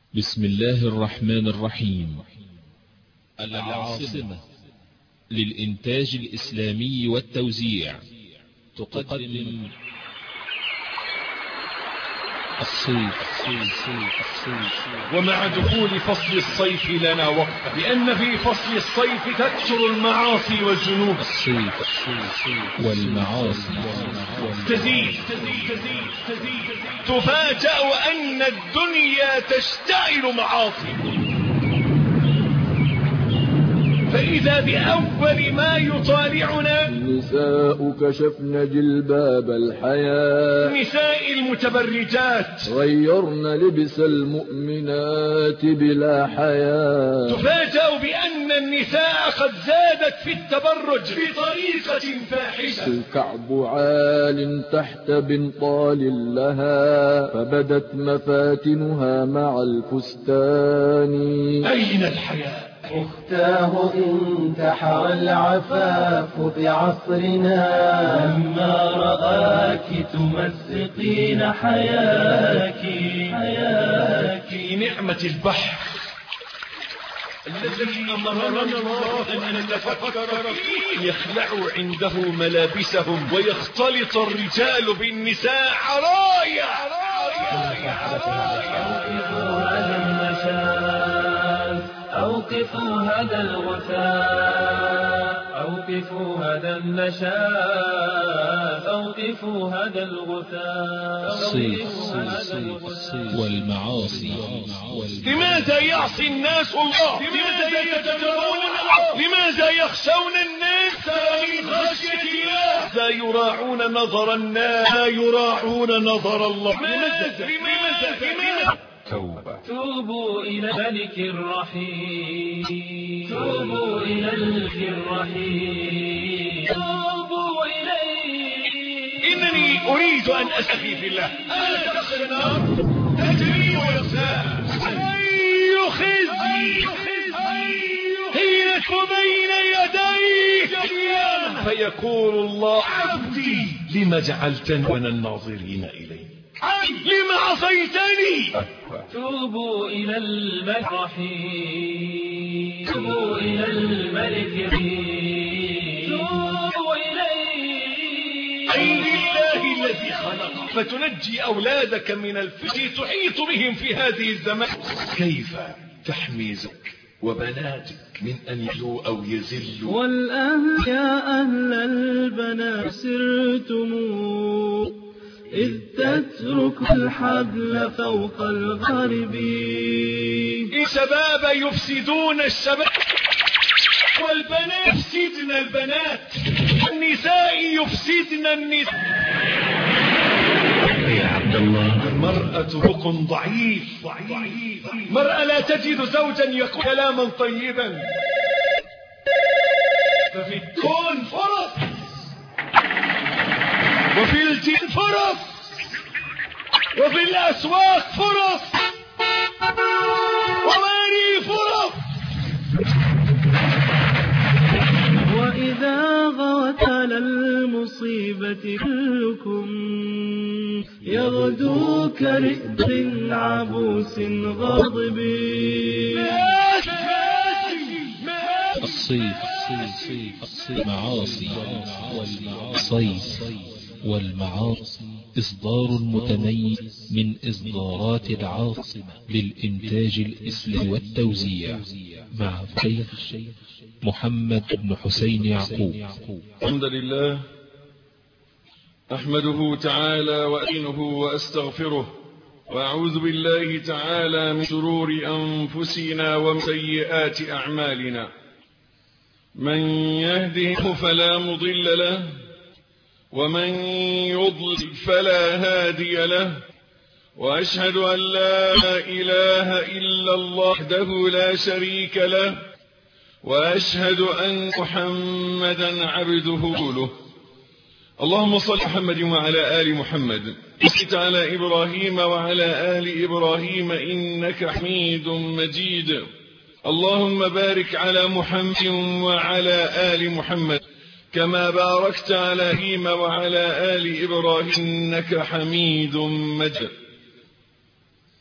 بسم الله الرحمن الرحيم. العاصمة للإنتاج الإسلامي والتوزيع تقدم الصيف. ومع دخول فصل الصيف لنا وقفة، لأن في فصل الصيف تكثر المعاصي والذنوب. الصيف والمعاصي تزيد تفاجأ أن الدنيا تشتعل معاصي، فإذا بأول ما يطالعنا النساء كشفن جلباب الحياء، نساء المتبرجات غيرن لبس المؤمنات بلا حياء. تفاجأ بأن النساء قد زادت في التبرج بطريقة فاحشة. الكعب عال تحت بنطال لها، فبدت مفاتنها مع الفستان. أين الحياء؟ أختاه انتحر العفاف بعصرنا، لما رآك تمزقين حياك في نعمة البحر الذي أمرنا الله أن نتفكر فيه، يخلع عنده ملابسهم ويختلط الرجال بالنساء عرايا. أوقفوا هذا الغثاء، أوقفوا هذا النشاء، أوقفوا هذا الغثاء. الصيف والمعاصي. لماذا يعصي الناس الله؟ لماذا يتجرؤون الله؟ لماذا يخشون الناس من خشية الله؟ لا يراعون نظر الناس، لا يراعون نظر الله. لماذا؟ توبوا إلى الملك الرحيم، توبوا إلى الملك الرحيم، توبوا إليه. إنني أريد أن أستخي في الله. ألا تخشى النار تجري ويخشى. أي خزي حين بين يديك فيقول الله: عبدي لم جعلتني من الناظرين إليك؟ لم عصيتني؟ توبوا إلى الملك الرحيم، توبوا إلى الملك الرحيم، توبوا إليه. أي لله الذي خلق فتنجي أولادك من الفتن تحيط بهم في هذه الزمان. كيف تحمي زوجك وبناتك من أن يجلوا أو يزلوا؟ والآن يا أهل البنات سرتم إذ تترك الحبل فوق الغرب. الشباب يفسدون الشباب، والبنات يفسدن البنات، والنساء يفسدن النساء. يا عبد الله، المرأة بق ضعيف، مرأة لا تجد زوجا يقول كلاما طيبا. ففي الكون فرص، وفي الجن فرص، وفي الأسواق فرص، وماني فرص. وإذا غوت على المصيبة كلكم يغدو كرئب عبوس غاضب. الصيف معاصي والصيف والمعاصي إصدار متميز من إصدارات العاصمة للإنتاج الإسلامي والتوزيع، مع الشيخ محمد بن حسين يعقوب. الحمد لله أحمده تعالى وأدينه وأستغفره، وأعوذ بالله تعالى من شرور أنفسنا ومن سيئات أعمالنا. من يهده فلا مضل له، ومن يضلل فلا هادي له، وأشهد أن لا إله إلا الله وحده لا شريك له، وأشهد أن محمدا عبده ورسوله. اللهم صل على محمد وعلى آل محمد، وصل على إبراهيم وعلى آل إبراهيم إنك حميد مجيد. اللهم بارك على محمد وعلى آل محمد كما باركت على إبراهيم وعلى آل إبراهيم إنك حميد مجيد.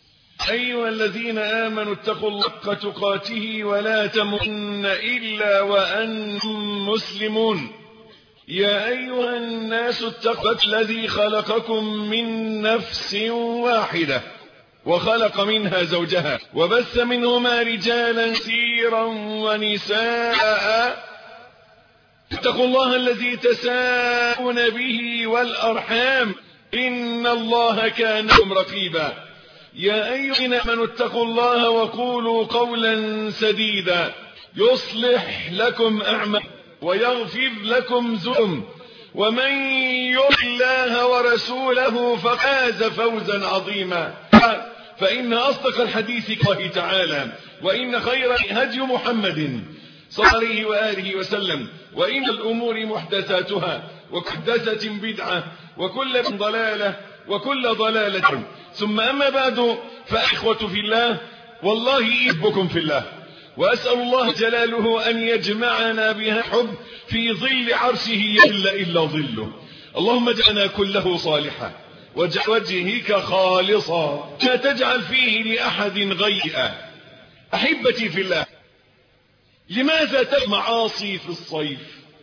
أيها الذين آمنوا اتقوا الله حق تقاته ولا تموتن إلا وأنتم مسلمون. يا أيها الناس اتقوا الذي خلقكم من نفس واحدة وخلق منها زوجها وبث منهما رجالا كثيرا ونساء. اتقوا الله الذي تساءلون به والأرحام إن الله كان بكم رقيبا. يا أيها الذين آمنوا اتقوا الله وقولوا قولا سديدا يصلح لكم أعمالكم ويغفر لكم ذنوبكم ومن يطع الله ورسوله ففاز فوزا عظيما. فإن أصدق الحديث الله تعالى وإن خير هدي محمد صلى الله عليه وآله وسلم وإن الأمور محدثاتها ومحدثة بدعة وكل ضلالة وكل ضلالة. ثم أما بعد فأخوة في الله والله أحبكم في الله وأسأل الله جلاله أن يجمعنا بها حب في ظل عرشه إلا ظله. اللهم اجعلنا كله صالحا واجعل وجهك خالصا لا تجعل فيه لأحد غيئا. أحبتي في الله، لماذا المعاصي في الصيف؟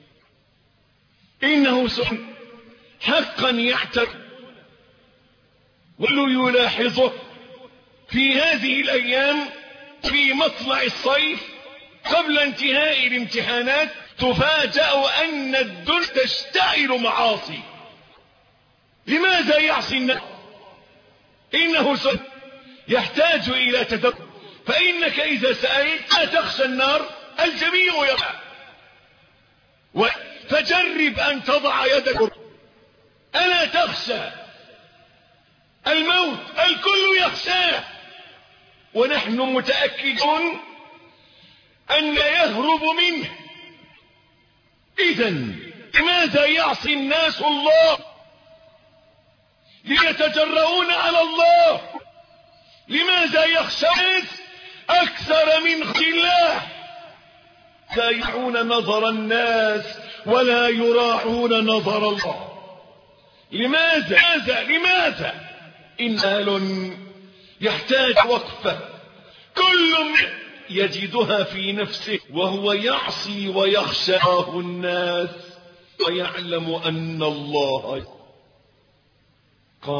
إنه سن حقا يعتر ولو يلاحظه في هذه الأيام في مطلع الصيف قبل انتهاء الامتحانات تفاجأ أن الدنيا تشتعل معاصي. لماذا يعصي الناس؟ إنه سن يحتاج إلى تدبر، فإنك إذا سألت لا تخشى النار الجميع يقع، فجرب أن تضع يدك. ألا تخشى الموت؟ الكل يخشاه ونحن متأكدون أن يهرب منه. إذن لماذا يعصي الناس الله؟ ليتجرؤون على الله. لماذا يخشى الناس أكثر من خشية الله؟ لا يراعون نظر الناس ولا يراعون نظر الله. لماذا إنال يحتاج وقفة كل يجدها في نفسه وهو يعصي ويخشاه الناس ويعلم أن الله قال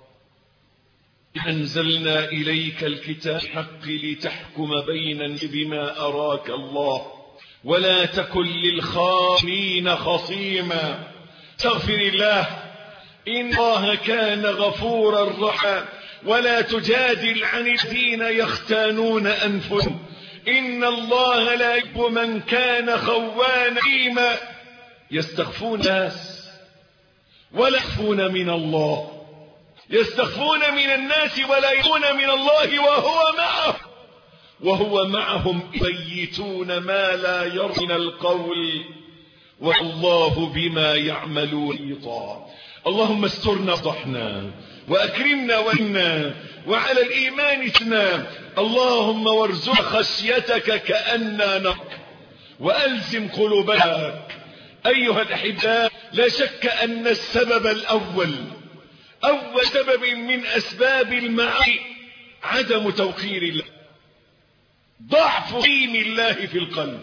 أنزلنا إليك الكتاب حق لتحكم بين بما أراك الله ولا تكن للخائنين خصيما. استغفر الله إن الله كان غفورا رحيما. ولا تجادل عن الذين يختانون أنفسهم إن الله لا يحب من كان خوانا أثيما. يستخفون الناس ولا يخفون من الله، يستخفون من الناس ولا يخفون من الله وهو معهم يبيتون ما لا يرضى من القول والله بما يعملون محيط. اللهم استرنا وضحنا وأكرمنا وإنا وعلى الإيمان اثنا. اللهم وارزق خشيتك كأننا نرك وألزم قلوبنا. أيها الأحباء، لا شك أن السبب الأول أول سبب من أسباب المعاصي عدم توقير الله، ضعف قيم الله في القلب.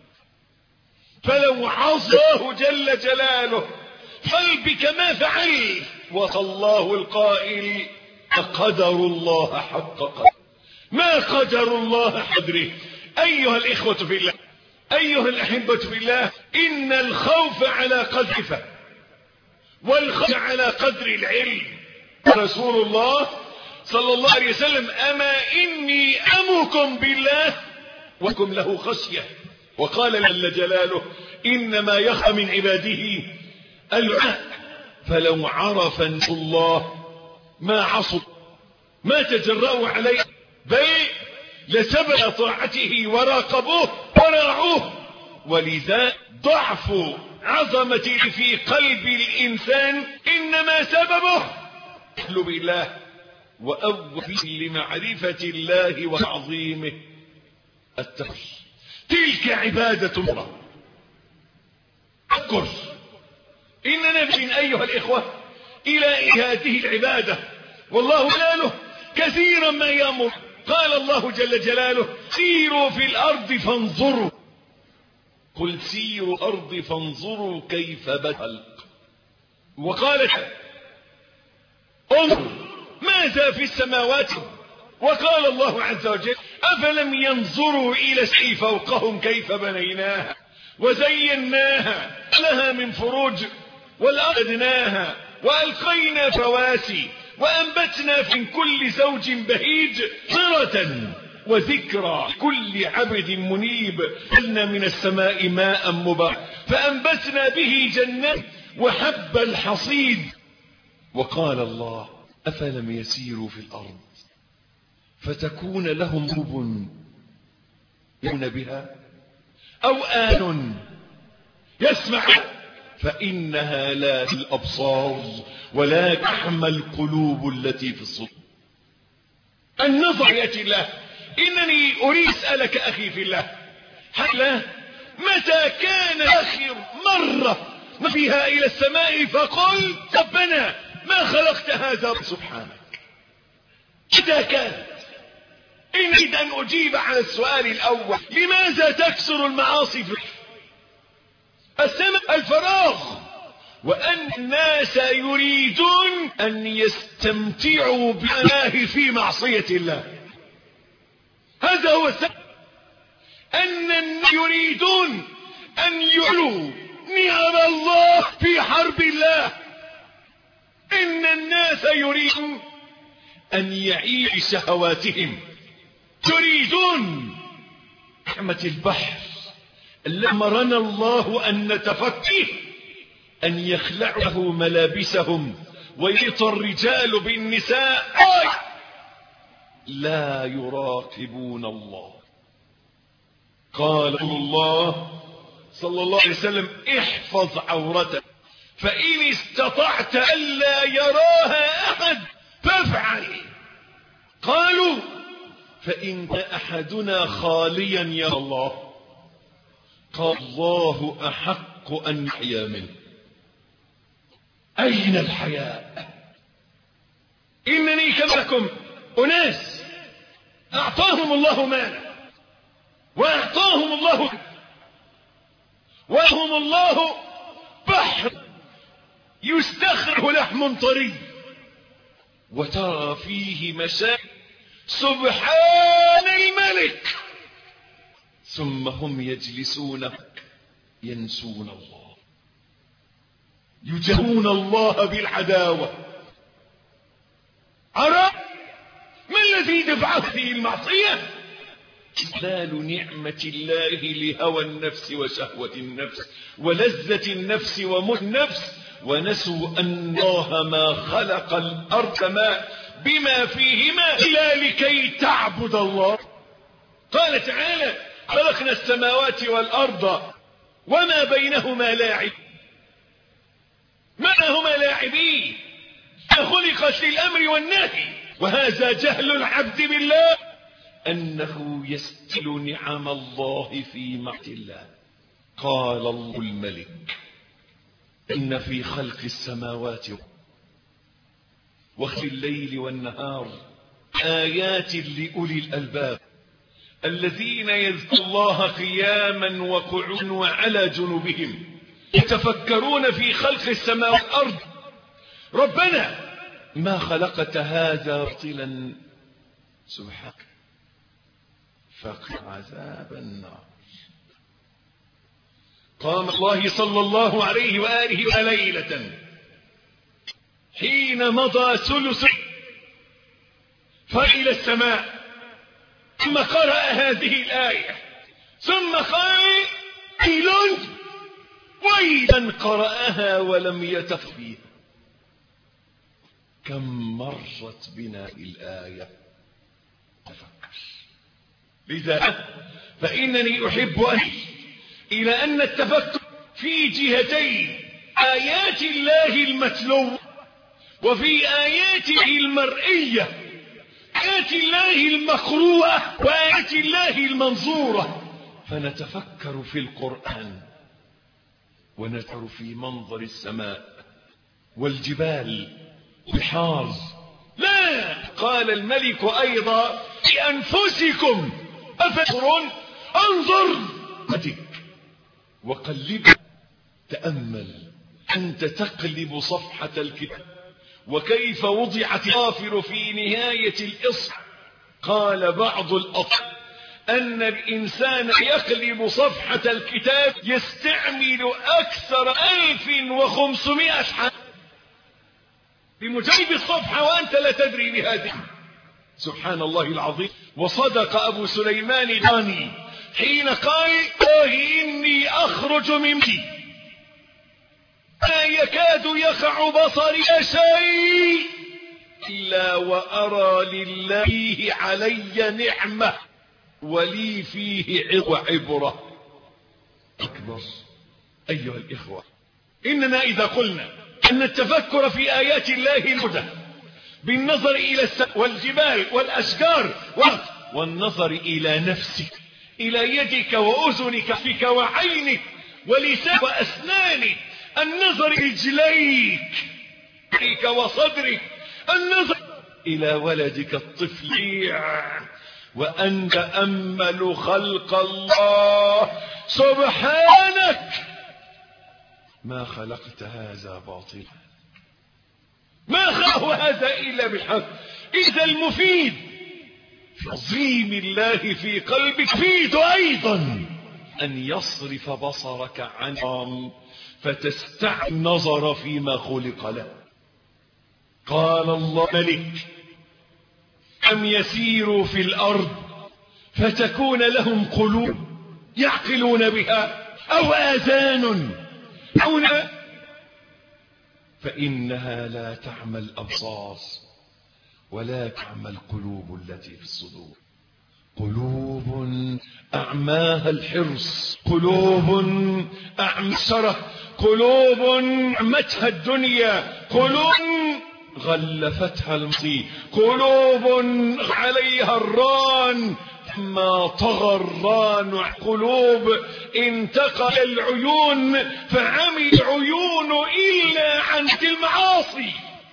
فلو عصاه جل جلاله قلبك ما فعل. والله القائل قدر الله حق قدره، ما قدر الله قدره. أيها الإخوة في الله، أيها الأحبة في الله، إن الخوف على قدر الفهم والخوف على قدر العلم. رسول الله صلى الله عليه وسلم أما إني أمكم بالله وكم له خشية. وقال جل جلاله إنما يخشى من عباده العلماء. فلو عرف الله ما عصوا ما تجرؤوا عليه بل لسبب طاعته وراقبوه وراعوه. ولذا ضعف عظمة في قلب الإنسان إنما سببه جهل بالله وأول لمعرفة الله وعظيمه التقوى. تلك عبادة الله. اذكر إننا من أيها الإخوة إلى هذه العبادة والله جلاله كثيرا ما يأمر. قال الله جل جلاله سيروا في الأرض فانظروا، قل سيروا الأرض فانظروا كيف بدأ الخلق. وقال انظر ماذا في السماوات. وقال الله عز وجل أفلم ينظروا إلى السماء فوقهم كيف بنيناها وزيناها لها من فروج والأرضناها وألقينا رواسي وأنبتنا في كل زوج بهيج صرة وذكرى كل عبد منيب. قلنا من السماء ماء مبارك فأنبتنا به جنات وحب الحصيد. وقال الله أفلم يسيروا في الأرض فتكون لهم قلوب يؤمنون بها أو آذان يسمع فإنها لا الأبصار ولا تحمى القلوب التي في الصدور. النظر يأتي الله. إنني أريد أسألك أخي في الله حتى متى كان آخر مرة فيها إلى السماء فقل ربنا ما خلقت هذا سبحانك؟ متى كانت؟ إن أريد أن أجيب على السؤال الأول لماذا تكسر المعاصي في السماء؟ الفراغ، وأن الناس يريدون أن يستمتعوا بالله في معصية الله. هذا هو السبب. أن الناس يريدون أن يعلوا نعم الله في حرب الله. إن الناس يريدون أن يعيشوا شهواتهم، يريدون رحمة البحر الذي أمرنا الله أن نتفقه أن يخلعه ملابسهم ويلط الرجال بالنساء لا يراقبون الله. قال الله صلى الله عليه وسلم احفظ عورتك فإن استطعت ألا يراها أحد فافعل. قالوا فإن أحدنا خاليا يا الله. قال الله أحق أن يحيا منه. أين الحياء؟ إنني كملكم أناس أعطاهم الله مالا وأعطاهم الله وهم الله بحر يستخرج لحم طري وترى فيه مشاكل سبحان الملك، ثم هم يجلسون ينسون الله، يجهون الله بالعداوة. أرى ما الذي دفع هذه المعصية؟ إذلال نعمة الله لهوى النفس وشهوة النفس ولذة النفس ومتع النفس، ونسوا أن الله ما خلق الأرض بما فيهما إلا لكي تعبد الله. قال تعالى خلقنا السماوات والأرض وما بينهما لاعب. ما هما لاعبين؟ خلقت للأمر والنهي. وهذا جهل العبد بالله أنه يستل نعم الله في معصية الله. قال الله الملك إن في خلق السماوات واختلاف الليل والنهار آيات لأولي الألباب الذين يذكرون الله قياما وقعودا وعلى جنوبهم يتفكرون في خلق السماوات والأرض. ربنا ما خلقت هذا باطلا سبحانك فقنا عذاب النار. قام الله صلى الله عليه وآله ليلة حين مضى ثلث فإلى السماء ثم قرأ هذه الآية ثم قال ويلا قرأها ولم يتف فيها. كم مرت بنا الآية تفكر. لذا فإنني أحب إلى أن التفكر في جهتين آيات الله المتلوة وفي آياته المرئية، آيات الله المقروءة وآيات الله المنظورة. فنتفكر في القرآن ونذكر في منظر السماء والجبال بحار. لا قال الملك أيضا بأنفسكم أفتنظرون انظر وقلب تأمل أنت تقلب صفحة الكتاب وكيف وضعت الغافر في نهاية الإصحاح. قال بعض الأطباء أن الإنسان يقلب صفحة الكتاب يستعمل أكثر 1500 حرف بمجرد الصفحة وأنت لا تدري بهذه. سبحان الله العظيم. وصدق أبو سليمان الداني حين قال إني أخرج من بيتي لا يكاد يقع بصري شيء إلا وأرى لله فيه علي نعمة ولي فيه عبرة أكبر. أيها الإخوة، إننا إذا قلنا أن التفكر في آيات الله الهدى بالنظر إلى السماء والجبال والأشجار والنظر إلى نفسك، إلى يدك وأذنك فيك وعينك ولسانك وأسنانك، النظر إلى رجليك فيك وصدرك، النظر إلى ولدك الطفل، وأن تأمل خلق الله سبحانك ما خلقت هذا باطلا، ما خلق هذا إلا بالحق. إذا المفيد في عظيم الله في قلبك يفيد أيضا أن يصرف بصرك عن فتستعمل النظر فيما خلق له. قال الله ملك أم يسيروا في الأرض فتكون لهم قلوب يعقلون بها أو آذان فإنها لا تعمى الأبصار ولا تعمى القلوب التي في الصدور. قلوب أعماها الحرص، قلوب أعمسرة، قلوب أعمتها الدنيا، قلوب غلفتها المصي، قلوب عليها الران ما طغى الران، قلوب انتقل العيون فعمي العيون إلا عن المعاصي.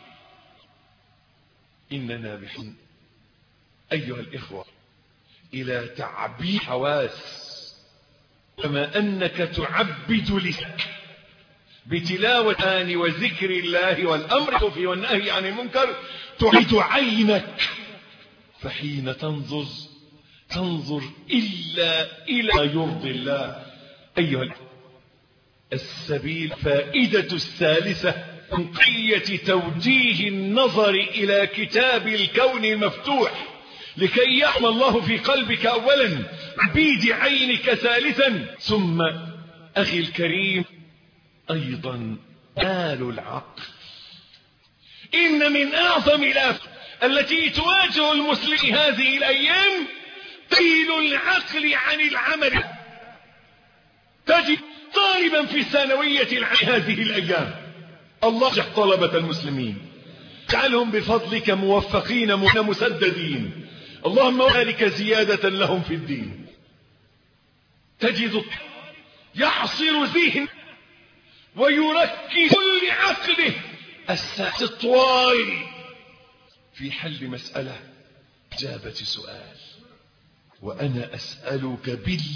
إننا بحن أيها الإخوة إلى تعبيد حواس، كما أنك تعبد لسانك بتلاوة وذكر الله والأمر فيه والنهي عن المنكر، تعبد عينك فحين تنظر إلا إلى يرضي الله. أيها السبيل فائدة الثالثة بقية توجيه النظر إلى كتاب الكون المفتوح لكي يحمى الله في قلبك أولا، بيد عينك ثالثا، ثم أخي الكريم أيضا آل العقل. إن من أعظم الآفات التي تواجه المسلم هذه الأيام تيل العقل عن العمل. تجد طالبا في الثانوية هذه الأيام، الله يجعل طلبة المسلمين، اجعلهم بفضلك موفقين مسددين، اللهم وذلك زيادة لهم في الدين. تجد يعصر ذهن ويركز كل عقله الساعة الطوال في حل مسألة إجابة سؤال. وأنا أسألك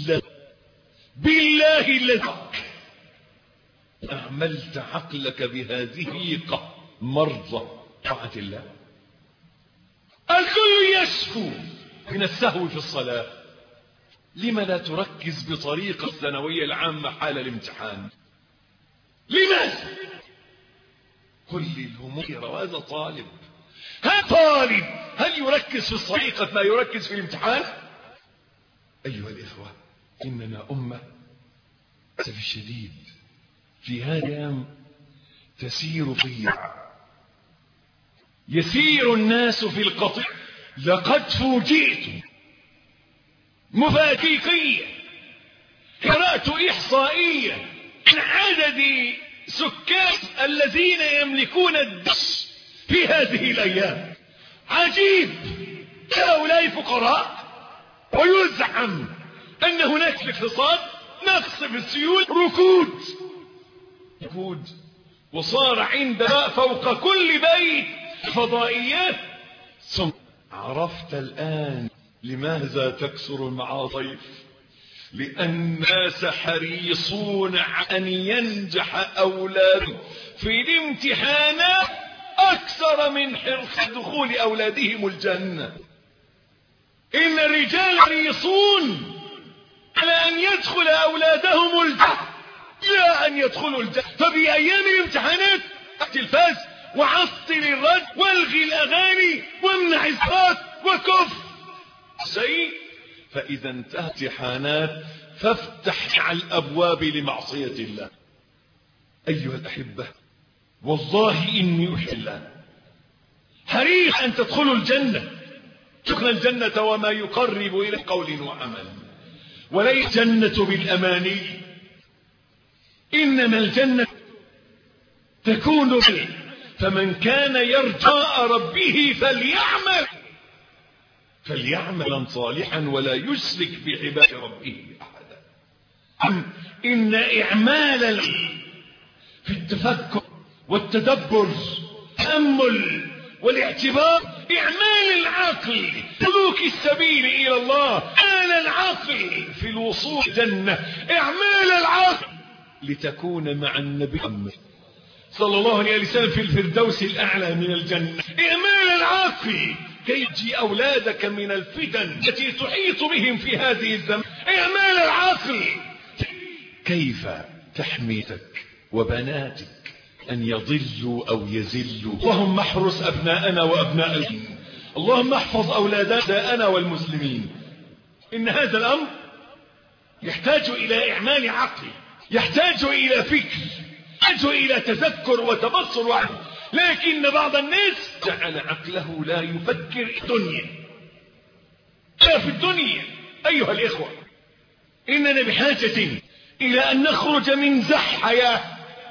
بالله الذي أعملت عقلك بهذه مرضى طاعة الله. الكل يشكو من السهو في الصلاة، لما لا تركز بطريقة الثانوية العامة حال الامتحان؟ لماذا؟ كل الهموم هذا طالب، هل يركز في طريقة ما يركز في الامتحان؟ أيها الإخوة، إننا أمة للأسف الشديد في هذا الأيام تسير قطيعا، يسير الناس في القطيع. لقد فوجئت مفاتيقية، قرأت إحصائية عن عدد سكان الذين يملكون الدش في هذه الأيام. عجيب، هؤلاء فقراء ويزعم أن هناك اقتصاد، نقص في السيول، ركود، وصار عندنا فوق كل بيت فضائيات. ثم عرفت الآن لماذا تكثر المعاصي؟ لأن الناس حريصون على أن ينجح أولادهم في الامتحانات أكثر من حرص دخول أولادهم الجنة. إن الرجال حريصون على أن يدخل أولادهم الجنة لا أن يدخلوا الجنة. ففي أيام الامتحانات التلفاز وعطل الرد والغي الأغاني وامنع الصلاة وكف شيء. فإذا انتهت امتحانات فافتح على الأبواب لمعصية الله. أيها الأحبة، والله إني أحب الله، حريص أن تدخلوا الجنة. تدخل الجنة وما يقرب إلى قول وعمل، وليس الجنة بالأماني، إنما الجنة تكون به. فمن كان يرجاء ربه فليعمل صالحا ولا يشرك بعباد ربه أحدا. إن إعمال في التفكر والتدبر والتأمل والاعتبار إعمال العقل سلوك السبيل إلى الله، إعمال العقل في الوصول الجنة، إعمال العقل لتكون مع النبي محمد صلى الله عليه وسلم في الفردوس الأعلى من الجنة. إعمال العقل كي تجي أولادك من الفتن التي تحيط بهم في هذه الزمان. إعمال العقل كيف تحميتك وبناتك أن يضلوا أو يزلوا وهم محرس أبناءنا وأبناء الدين. اللهم احفظ أولادنا والمسلمين. إن هذا الأمر يحتاج إلى إعمال عقل، يحتاج إلى فكر، يحتاج إلى تذكر وتبصر وعي. لكن بعض الناس جعل عقله لا يفكر في الدنيا. أيها الإخوة، إننا بحاجة إلى أن نخرج من زح حياة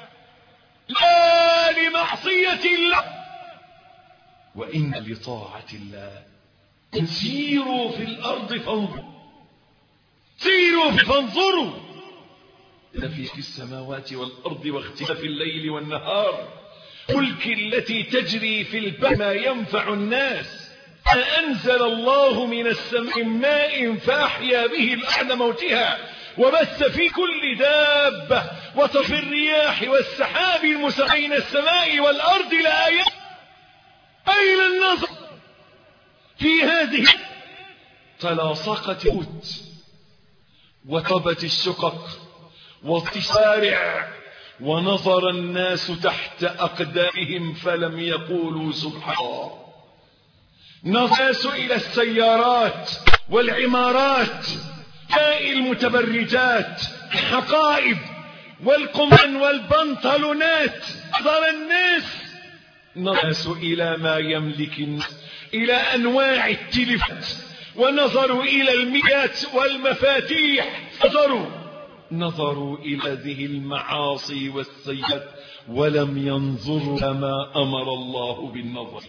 لا لمعصية الله وإن لطاعة الله. سيروا في الأرض فانظروا، سيروا فانظروا في السماوات والأرض واختلاف الليل والنهار فلك التي تجري في البحر ما ينفع الناس. أنزل الله من السماء ماء فأحيا به الأرض موتها وبث في كل دابة وتصريف الرياح والسحاب المسخر بين السماء والأرض لآيات. أين النظر في هذه؟ تلاصقت الهود وطبت الشقق والشارع ونظر الناس تحت أقدامهم فلم يقولوا سبحان الله. نظروا إلى السيارات والعمارات المتبرجات الحقائب والقمن والبنطلونات. نظر الناس نظروا إلى ما يملك الناس، إلى أنواع التلفات، ونظروا إلى الميات والمفاتيح، نظروا إلى هذه المعاصي والسيئات ولم ينظروا كما أمر الله بالنظر.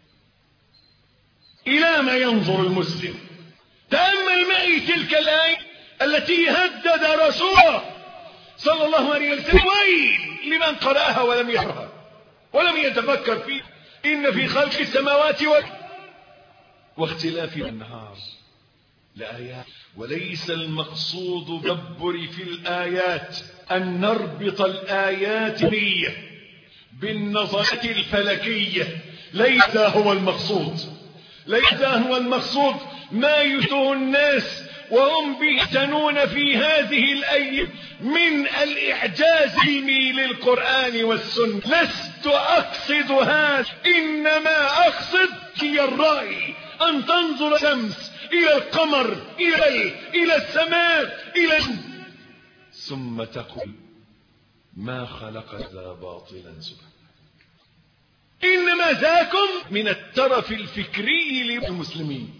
إلى ما ينظر المسلم؟ تأمل معي تلك الآية التي هدد رسوله صلى الله عليه وسلم. ويل لمن قرأها ولم يقرأها ولم يتفكر فيه. إن في خلق السماوات واختلاف النهار لآيات. وليس المقصود دبر في الآيات أن نربط الآيات بالنظرة الفلكية. ليس هو المقصود، ليس هو المقصود ما يشبه الناس وهم بيعتنون في هذه الأيام من الإعجاز للقرآن والسنة. لست أقصد هذا، إنما أقصد هي الرأي أن تنظر الشمس إلى القمر إلى السماء ثم تقول ما خلق ذا باطلا سبحانه. إنما ذاكم من الترف الفكري للمسلمين.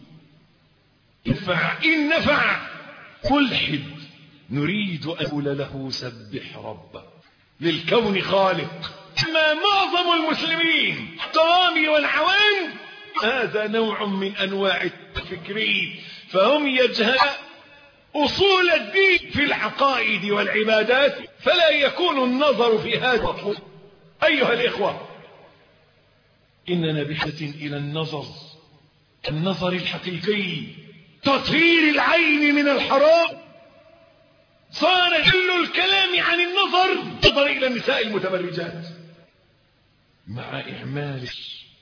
إن نفع ملحد نريد أن نقول له سبح ربك للكون خالق. أما معظم المسلمين الطوامي والعوام هذا نوع من أنواع الفكري، فهم يجهلون أصول الدين في العقائد والعبادات، فلا يكون النظر في هذا مطلوب. أيها الإخوة، إننا بحاجة إلى النظر النظر الحقيقي، تطهير العين من الحرام. صار كل الكلام عن النظر إلى النساء المتبرجات، مع إهمال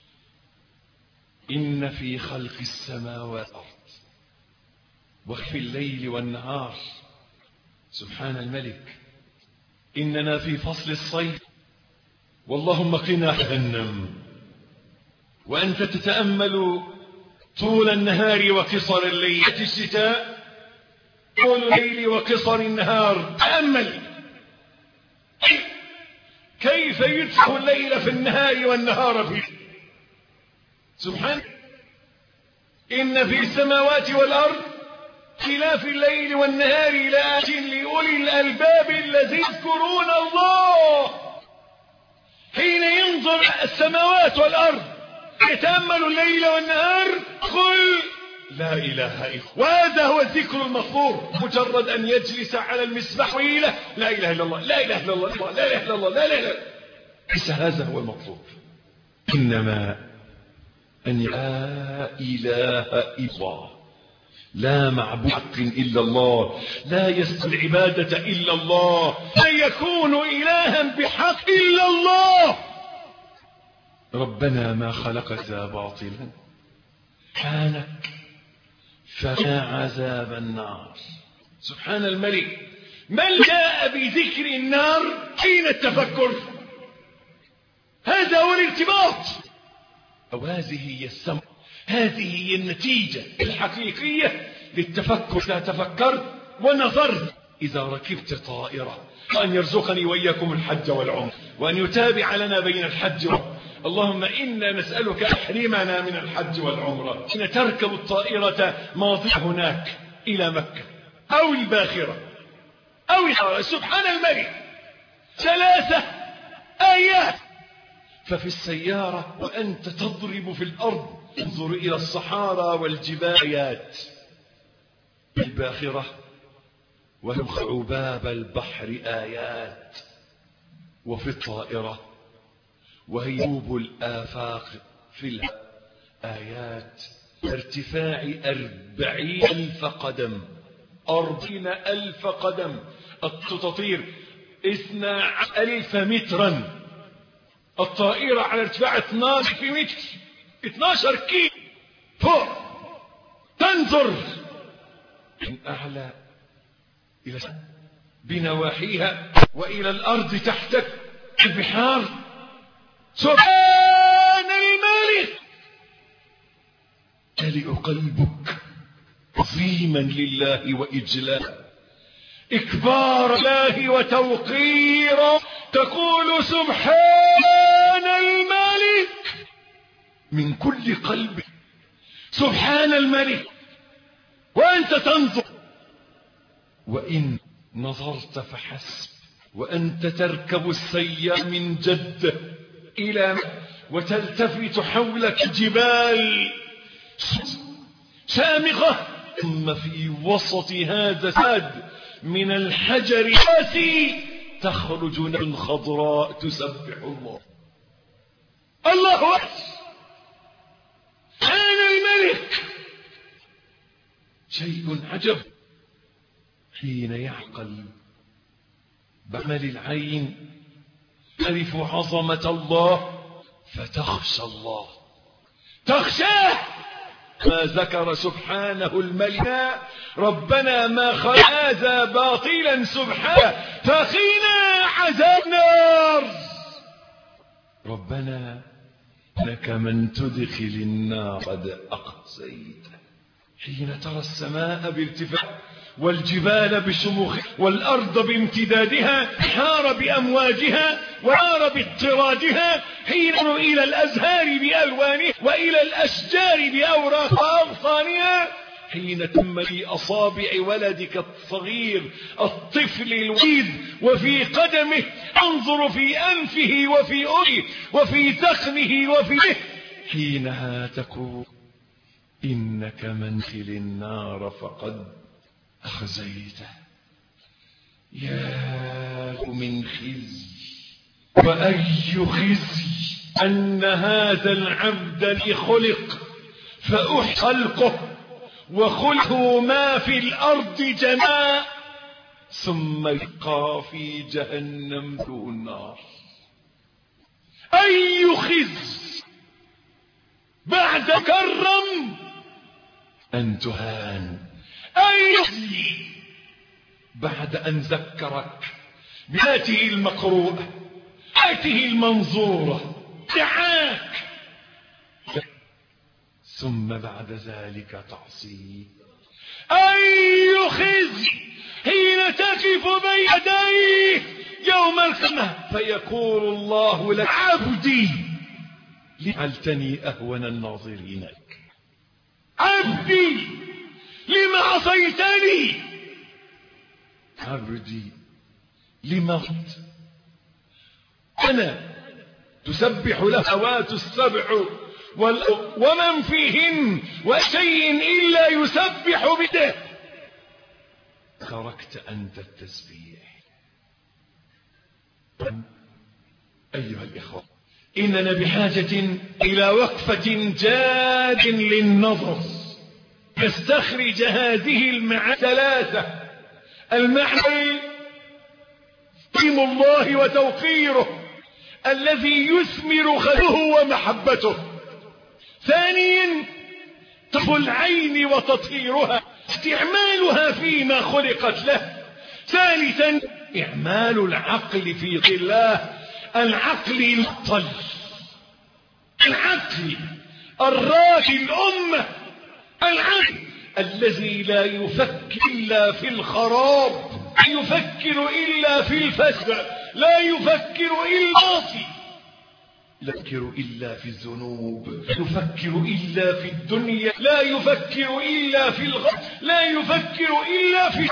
إن في خلق السماوات والأرض وفي الليل والنهار. سبحان الملك، إننا في فصل الصيف، واللهم قنا جهنم، وأنت تتأمل طول النهار وقصر الليل. الشتاء طول الليل وقصر النهار. تأمل كيف يدفع الليل في النهار والنهار في الليل. سبحان، إن في السماوات والأرض اختلاف الليل والنهار لآيات لأولي الألباب الذين يذكرون الله. حين ينظر السماوات والأرض يتأمل الليل والنهار قل لا إله إلا الله. وهذا هو الذكر المطلوب. مجرد أن يجلس على المسبح ويله لا إله إلا الله، لا إله إلا الله، لا إله إلا الله، لا إله إلا الله. ليس هذا هو المطلوب، إنما أن لا إله إلا الله، لا معبود حق إلا الله، لا يستحق العبادة إلا الله، لا يكون إلها بحق إلا الله. ربنا ما خلقت باطلا سبحانك فقنا عذاب النار. سبحان الملك. من جاء بذكر النار حين التفكر؟ هذا هو الارتباط، أو هذه هي الثمرة، هذه هي النتيجة الحقيقية للتفكر. إذا تفكرت ونظرت، إذا ركبت طائرة، وأن يرزقني وإياكم الحج والعمر، وأن يتابع لنا بين الحج والعمر. اللهم إنا نسألك أحرمنا من الحج والعمرة. إن تركب الطائرة ماضي هناك إلى مكة أو الباخرة أو الحرة. سبحان الملك. 3 آيات. ففي السيارة وأنت تضرب في الأرض انظر إلى الصحارى والجبال آيات. الباخرة ويخع باب البحر آيات. وفي الطائرة وهيوب الآفاق في الهواء آيات. ارتفاع 40,000 قدم، 40,000 قدم. تطير 12,000 مترا. الطائرة على ارتفاع 12 متر، 12 كيلو فوق. تنظر من أعلى إلى بنواحيها وإلى الأرض تحتك البحار. سبحان الملك. تلئ قلبك عظيما لله وإجلالا، إكبار الله وتوقيرا. تقول سبحان الملك من كل قلبك. سبحان الملك وأنت تنظر. وإن نظرت فحسب، وأنت تركب السيارة من جدة إلى وتلتفت حولك جبال شامخة، ثم في وسط هذا الساد من الحجر القاسي تخرج نار خضراء تسبح الله. الله أكبر. سبحان الملك. شيء عجب حين يعقل بعمل العين تعرف عظمة الله فتخشى الله، تخشاه. ما ذكر سبحانه الملك ربنا ما خلق هذا باطلا سبحانه فقنا عذاب النار. ربنا لك من تدخل النار قد أخزيته. حين ترى السماء بارتفاع والجبال بشموخها والأرض بامتدادها، حار بأمواجها وحار باضطرادها، حين إلى الأزهار بألوانها وإلى الأشجار بأوراقها وأغصانها، حين تم في أصابع ولدك الصغير الطفل الوليد وفي قدمه، انظر في أنفه وفي أذنه وفي ذقنه وفي حينها تقول إنك منزل النار فقد أخزيته. يا من خزي، وأي خزي أن هذا العبد خلق فأحلقه وخلقه ما في الأرض جميعا ثم يلقى في جهنم ذو النار. أي خزي بعد كرم أن تهان، أي خزي بعد أن ذكرك بآته المقروءة آته المنظورة دعاك ثم بعد ذلك تعصيه. أي خزي حين تقف بين يديه يوم القيامة فيقول الله لك عبدي جعلتني أهون الناظرين لك، عبدي لما عصيتني، عبدي لما خت. أنا تسبح له السماوات السبع ومن فيهن وشيء إلا يسبح بده، تركت أنت التسبيح. أيها الإخوة، إننا بحاجة إلى وقفة جاد للنظر يستخرج هذه المعاني ثلاثة: المعنى تعظيم الله وتوقيره الذي يثمر خيره ومحبته، ثانيا طرف العين وتطهيرها استعمالها فيما خلقت له، ثالثا إعمال العقل في ظل الله، العقل المطل، العقل الراكي الأمة، العقل الذي لا يفكر إلا في الخراب، لا يفكر إلا في الفسد، لا يفكر إلا لا يفكر إلا في الذنوب، لا يفكر إلا في الدنيا، لا يفكر إلا في الغد، لا يفكر إلا في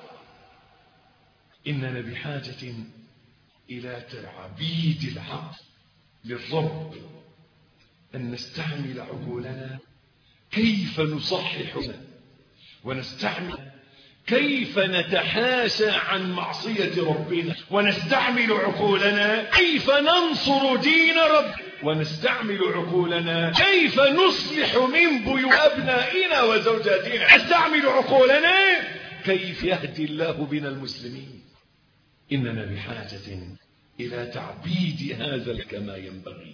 إننا بحاجة إلى تعبيد العقل للرب، أن نستعمل عقولنا كيف نصحح ونستعمل كيف نتحاشى عن معصية ربنا، ونستعمل عقولنا كيف ننصر دين رب، ونستعمل عقولنا كيف نصلح من بيوت أبنائنا وزوجاتنا، نستعمل عقولنا كيف يهدي الله بنا المسلمين. إننا بحاجة إلى تعبيد هذا كما ينبغي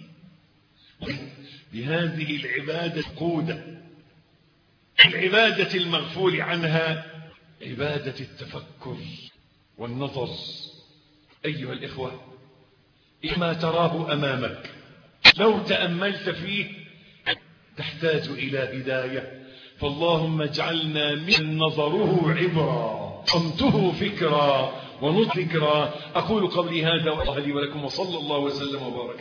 بهذه العبادة القودة، العبادة المغفول عنها، عبادة التفكر والنظر. أيها الإخوة، إما تراه أمامك لو تأملت فيه تحتاج إلى هداية، فاللهم اجعلنا من نظره عبرا صمته فكرا ونطق ذكرا. أقول قولي هذا والله لي ولكم، وصلى الله وسلم وبارك.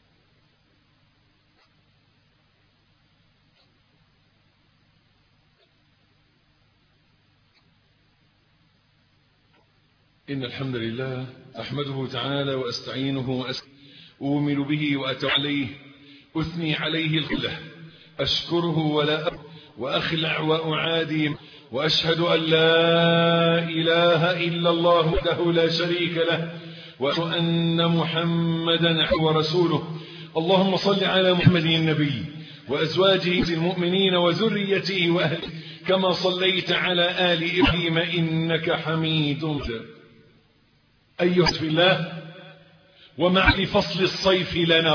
إن الحمد لله أحمده تعالى وأستعينه وأؤمن به وأتوكل عليه، أثني عليه الخلة، أشكره ولا وأخلع وأعادي، وأشهد أن لا إله إلا الله وحده لا شريك له، وأشهد أن محمدا عبده ورسوله. اللهم صل على محمد النبي وأزواجه المؤمنين وذريته وأهله كما صليت على آل إبراهيم إنك حميد مجيد. أيها في الله، ومع فصل الصيف لنا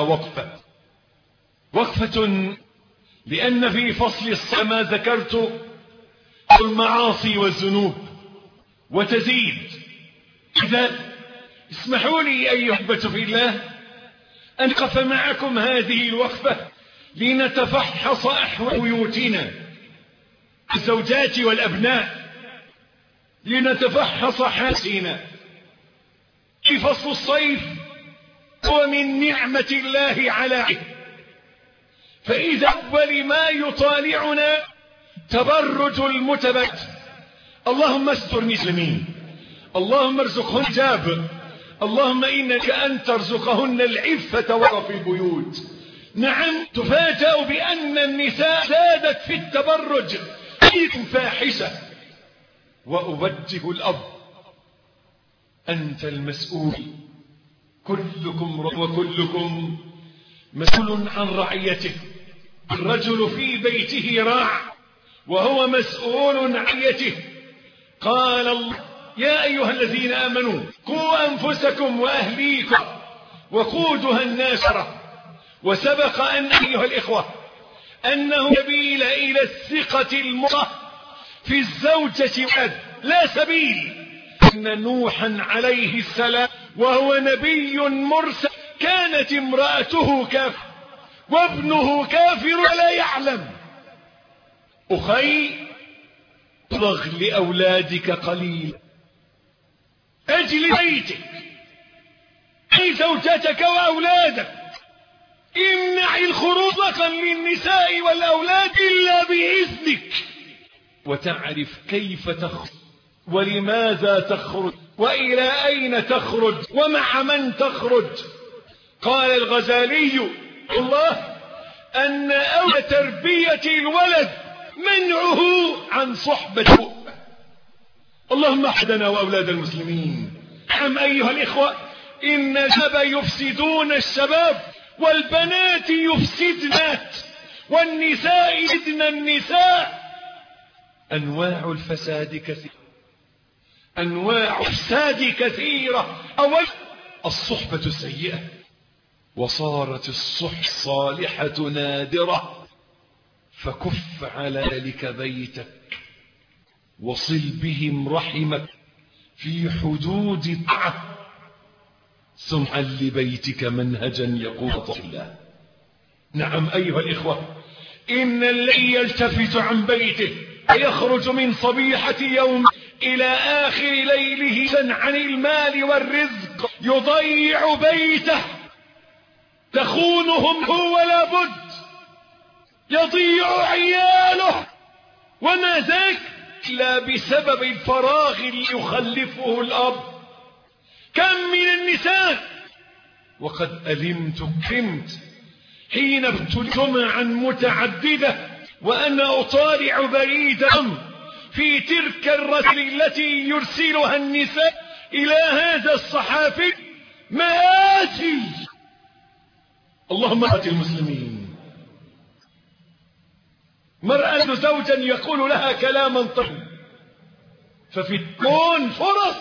وقفة لأن في فصل الصيف ما ذكرت المعاصي والذنوب وتزيد. إذا اسمحوا لي أيها الأحبة في الله أن أقف معكم هذه الوقفة لنتفحص أحوال بيوتنا، الزوجات والأبناء، لنتفحص حالنا. في فصل الصيف هو من نعمة الله عليه، فإذا أول ما يطالعنا تبرج المتبرج، اللهم استر المسلمين، اللهم ارزقهن حجاب، اللهم إنك أن ترزقهن العفة وفي البيوت. نعم، تفاجأ بأن النساء زادت في التبرج فاحشة. وأوجه الأب، أنت المسؤول، كلكم وكلكم مسؤول عن رعيته، الرجل في بيته راع وهو مسؤول عن رعيته. قال الله: يا أيها الذين آمنوا قوا أنفسكم وأهليكم وقودها الناس. وسبق أن أيها الإخوة أنه سبيل إلى الثقة المطلقة في الزوجة والأولاد لا سبيل. إن نوحا عليه السلام وهو نبي مرسل كانت امرأته كافرة وابنه كافر ولا يعلم. أخي، ابلغ لأولادك قليل، أجل بيتك، أي زوجتك وأولادك، امنع الخروج مطلقا للنساء والأولاد إلا بإذنك، وتعرف كيف تخرج ولماذا تخرج وإلى أين تخرج ومع من تخرج. قال الغزالي الله أن أولى تربية الولد منعه عن صحبة. اللهم احفظنا وأولاد المسلمين. نعم أيها الإخوة، إن الشباب يفسدون الشباب والبنات يفسدنات والنساء يفسدن النساء. أنواع الفساد كثيرة، أنواع الفساد كثيرة. أول الصحبة السيئة، وصارت الصحبة الصالحة نادرة، فكف على ذلك بيتك وصل بهم رحمك في حدود الطاعة، سمعا لبيتك منهجا يقول الله. نعم أيها الإخوة، إن الذي يلتفت عن بيته يخرج من صبيحة يوم إلى آخر ليله عن المال والرزق يضيع بيته، تخونهم هو ولا بد، يضيع عياله، وما ذاك إلا بسبب الفراغ اللي يخلفه الأب. كم من النساء وقد ألمت كرمت حين ابتليت جمعا متعددة وأنا أطالع بريدا في تلك الرسائل التي يرسلها النساء إلى هذا الصحافي مآسي. اللهم آت المسلمين. مرأة زوجا يقول لها كلاما طيبا، ففي الكون فرص،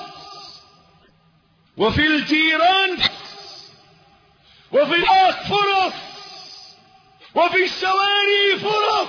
وفي الجيران وفي الأرض فرص، وفي الشوارع فرص.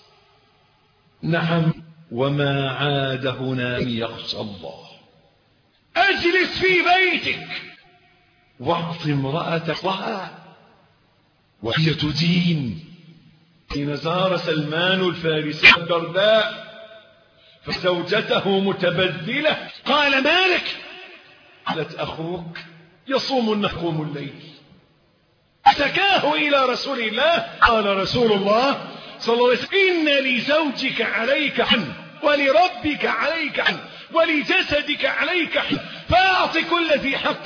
نعم، وما عاد هنا يخشى الله. اجلس في بيتك واعط امرأتك لها وهي تدين. حين زار سلمان الفارسي الدرداء فزوجته متبذلة قال: ما لك؟ قالت: أخوك يصوم يقوم الليل. شكاه إلى رسول الله. قال رسول الله صلى الله عليه وسلم: إن لزوجك عليك حق، ولربك عليك حق، ولجسدك عليك حق، فأعط كل ذي حق.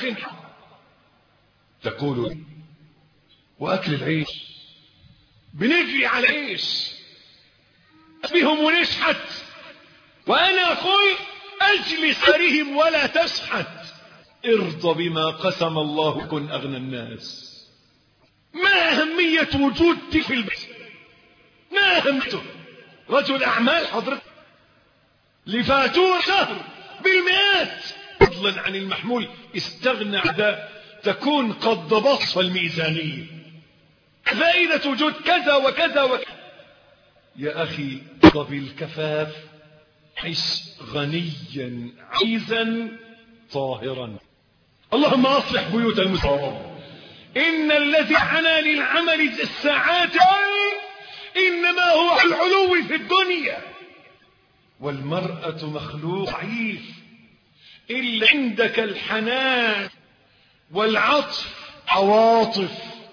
تقول: وأكل العيش، بنجري على العيش بهم ونشحت، وأنا أقول: أجلس عليهم ولا تشحت، ارضى بما قسم الله، كن أغنى الناس. ما أهمية وجودك في البيت؟ ما أهميته؟ رجل أعمال حضرتك لفاتور شهر بالمئات، فضلا عن المحمول، استغنى عدا تكون قد ضبطت الميزانية. فائدة وجود كذا وكذا وكذا. يا أخي بالكفاف، عش غنيا عزيزا طاهرا. اللهم أصلح بيوت المسلمين. إن الذي عنا للعمل الساعات إنما هو العلو في الدنيا، والمرأة مخلوق ضعيف. إلا عندك الحنان والعطف عواطف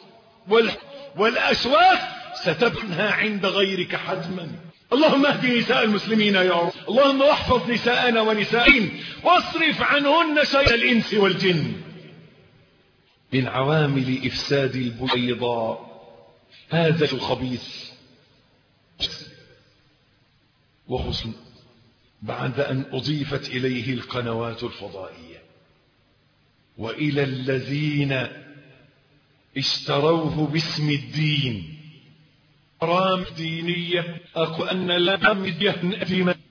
والأشواق ستبنها عند غيرك حتما. اللهم اهد نساء المسلمين يا رب. اللهم احفظ نساءنا ونسائين واصرف عنهن شر الإنس والجن. من عوامل إفساد البيضاء هذا الخبيث، وخصوصا بعد أن أضيفت إليه القنوات الفضائية، وإلى الذين اشتروه باسم الدين حرام دينية أقول أن لم يهنأتي من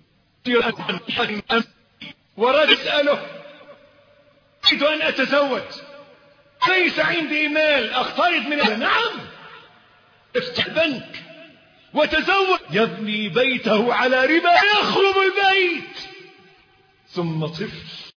ورد أسأله أريد أن أتزوج ليس عندي مال أقترض من نعم افتح بنك وتزوج يبني بيته على ربا يخرب البيت ثم طفل